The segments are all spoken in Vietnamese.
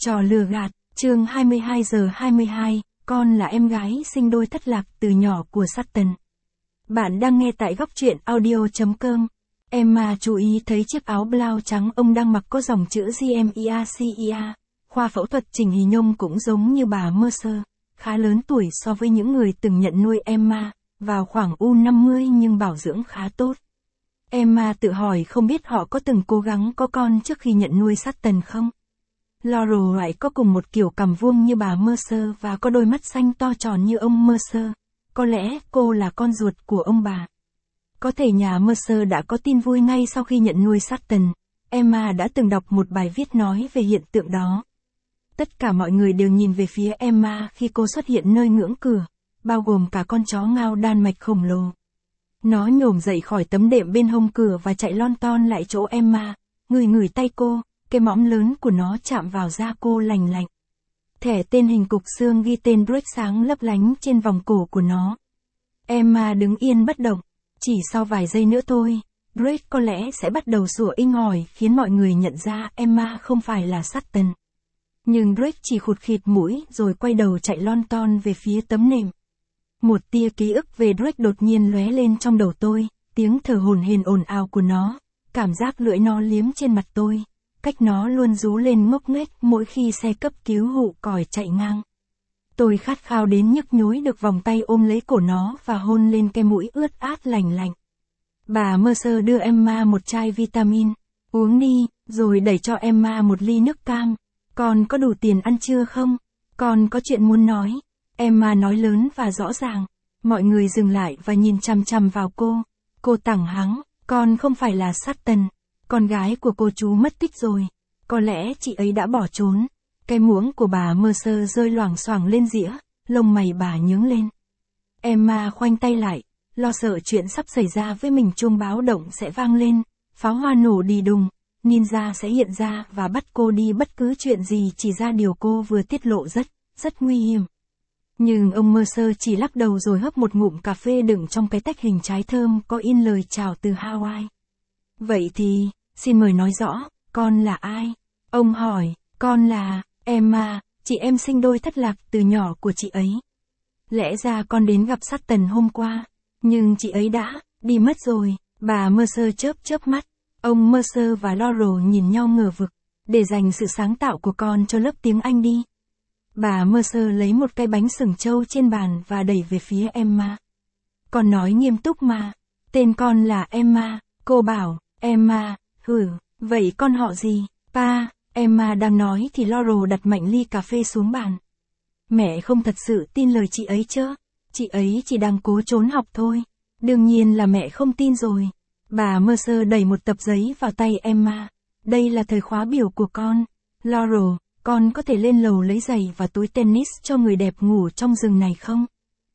Trò lừa gạt, chương 22 giờ 22, con là em gái sinh đôi thất lạc từ nhỏ của Sutton. Bạn đang nghe tại góc truyện audio.com. Emma chú ý thấy chiếc áo blau trắng ông đang mặc có dòng chữ GMERCEA. Khoa phẫu thuật chỉnh hình nhông cũng giống như bà Mercer, khá lớn tuổi so với những người từng nhận nuôi Emma, vào khoảng U50 nhưng bảo dưỡng khá tốt. Emma tự hỏi không biết họ có từng cố gắng có con trước khi nhận nuôi Sutton không? Laurel lại có cùng một kiểu cằm vuông như bà Mercer và có đôi mắt xanh to tròn như ông Mercer. Có lẽ cô là con ruột của ông bà. Có thể nhà Mercer đã có tin vui ngay sau khi nhận nuôi Sutton. Emma đã từng đọc một bài viết nói về hiện tượng đó. Tất cả mọi người đều nhìn về phía Emma khi cô xuất hiện nơi ngưỡng cửa, bao gồm cả con chó ngao Đan Mạch khổng lồ. Nó nhổm dậy khỏi tấm đệm bên hông cửa và chạy lon ton lại chỗ Emma, ngửi tay cô, cái mõm lớn của nó chạm vào da cô lành lạnh. Thẻ tên hình cục xương ghi tên Drake sáng lấp lánh trên vòng cổ của nó. Emma đứng yên bất động. Chỉ sau vài giây nữa thôi, Drake có lẽ sẽ bắt đầu sủa inh ỏi khiến mọi người nhận ra Emma không phải là Sutton. Nhưng Drake chỉ khụt khịt mũi rồi quay đầu chạy lon ton về phía tấm nệm. Một tia ký ức về Drake đột nhiên lóe lên trong đầu tôi, tiếng thở hổn hển ồn ào của nó, cảm giác lưỡi nó liếm trên mặt tôi, cách nó luôn rú lên ngốc nghếch mỗi khi xe cấp cứu hụ còi chạy ngang. Tôi khát khao đến nhức nhối được vòng tay ôm lấy cổ nó và hôn lên cái mũi ướt át lành lạnh. Bà Mercer đưa Emma một chai vitamin, uống đi, rồi đẩy cho Emma một ly nước cam. Con có đủ tiền ăn chưa không? Con có chuyện muốn nói. Emma nói lớn và rõ ràng. Mọi người dừng lại và nhìn chằm chằm vào cô. Cô tẳng hắng, con không phải là Sutton. Con gái của cô chú mất tích rồi. Có lẽ chị ấy đã bỏ trốn. Cái muỗng của bà Mercer rơi loảng xoảng lên dĩa, lông mày bà nhướng lên. Emma khoanh tay lại, lo sợ chuyện sắp xảy ra với mình. Chuông báo động sẽ vang lên, pháo hoa nổ đì đùng, ninja sẽ hiện ra và bắt cô đi bất cứ chuyện gì chỉ ra điều cô vừa tiết lộ rất nguy hiểm. Nhưng ông Mercer chỉ lắc đầu rồi hớp một ngụm cà phê đựng trong cái tách hình trái thơm có in lời chào từ Hawaii. Vậy thì, xin mời nói rõ, con là ai? Ông hỏi, con là Emma, chị em sinh đôi thất lạc từ nhỏ của chị ấy. Lẽ ra con đến gặp Sutton hôm qua, nhưng chị ấy đã đi mất rồi. Bà Mercer chớp mắt. Ông Mercer và Laurel nhìn nhau ngờ vực. Để dành sự sáng tạo của con cho lớp tiếng Anh đi. Bà Mercer lấy một cái bánh sừng trâu trên bàn và đẩy về phía Emma. Con nói nghiêm túc mà. Tên con là Emma, cô bảo. Emma, vậy con họ gì? Pa. Emma đang nói thì Laurel đặt mạnh ly cà phê xuống bàn. Mẹ không thật sự tin lời chị ấy chứ? Chị ấy chỉ đang cố trốn học thôi. Đương nhiên là mẹ không tin rồi. Bà Mercer đẩy một tập giấy vào tay Emma. Đây là thời khóa biểu của con. Laurel, con có thể lên lầu lấy giày và túi tennis cho người đẹp ngủ trong rừng này không?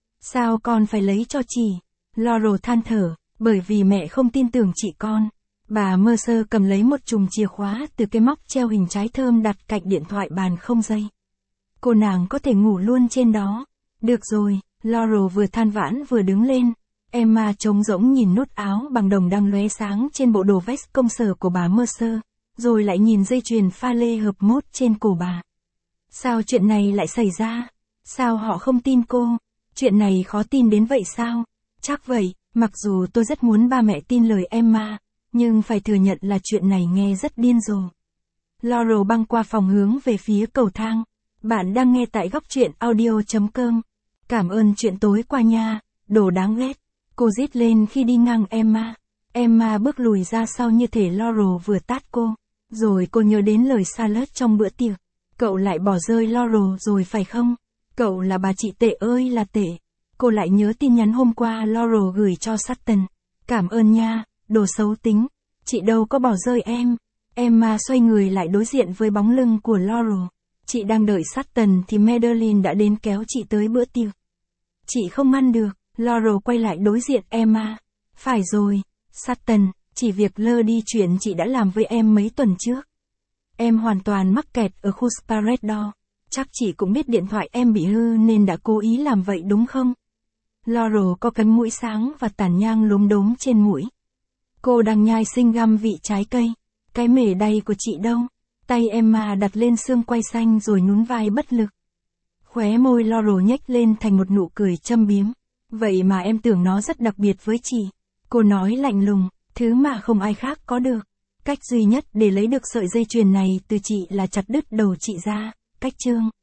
Sao con phải lấy cho chị? Laurel than thở, bởi vì mẹ không tin tưởng chị con. Bà Mercer cầm lấy một chùm chìa khóa từ cái móc treo hình trái thơm đặt cạnh điện thoại bàn không dây. Cô nàng có thể ngủ luôn trên đó. Được rồi, Laurel vừa than vãn vừa đứng lên. Emma trống rỗng nhìn nút áo bằng đồng đang lóe sáng trên bộ đồ vest công sở của bà Mercer, rồi lại nhìn dây chuyền pha lê hợp mốt trên cổ bà. Sao chuyện này lại xảy ra? Sao họ không tin cô? Chuyện này khó tin đến vậy sao? Chắc vậy, mặc dù tôi rất muốn ba mẹ tin lời Emma, nhưng phải thừa nhận là chuyện này nghe rất điên rồ. Laurel băng qua phòng hướng về phía cầu thang. Bạn đang nghe tại góc truyện audio.com. Cảm ơn chuyện tối qua nha, đồ đáng ghét. Cô rít lên khi đi ngang Emma. Emma bước lùi ra sau như thể Laurel vừa tát cô. Rồi cô nhớ đến lời Charlotte trong bữa tiệc. Cậu lại bỏ rơi Laurel rồi phải không? Cậu là bà chị tệ ơi là tệ. Cô lại nhớ tin nhắn hôm qua Laurel gửi cho Sutton. Cảm ơn nha, đồ xấu tính. Chị đâu có bỏ rơi em. Emma xoay người lại đối diện với bóng lưng của Laurel. Chị đang đợi Sutton thì Madeline đã đến kéo chị tới bữa tiệc. Chị không ngăn được. Laurel quay lại đối diện Emma. Phải rồi, Sutton, chỉ việc lơ đi chuyện chị đã làm với em mấy tuần trước. Em hoàn toàn mắc kẹt ở khu Sparedor. Chắc chị cũng biết điện thoại em bị hư nên đã cố ý làm vậy đúng không? Laurel có cái mũi sáng và tàn nhang lốm đốm trên mũi. Cô đang nhai sinh găm vị trái cây. Cái mề đay của chị đâu? Tay Emma đặt lên xương quai xanh rồi nhún vai bất lực. Khóe môi Laurel nhếch lên thành một nụ cười châm biếm. Vậy mà em tưởng nó rất đặc biệt với chị. Cô nói lạnh lùng, thứ mà không ai khác có được. Cách duy nhất để lấy được sợi dây chuyền này từ chị là chặt đứt đầu chị ra. Cách Chương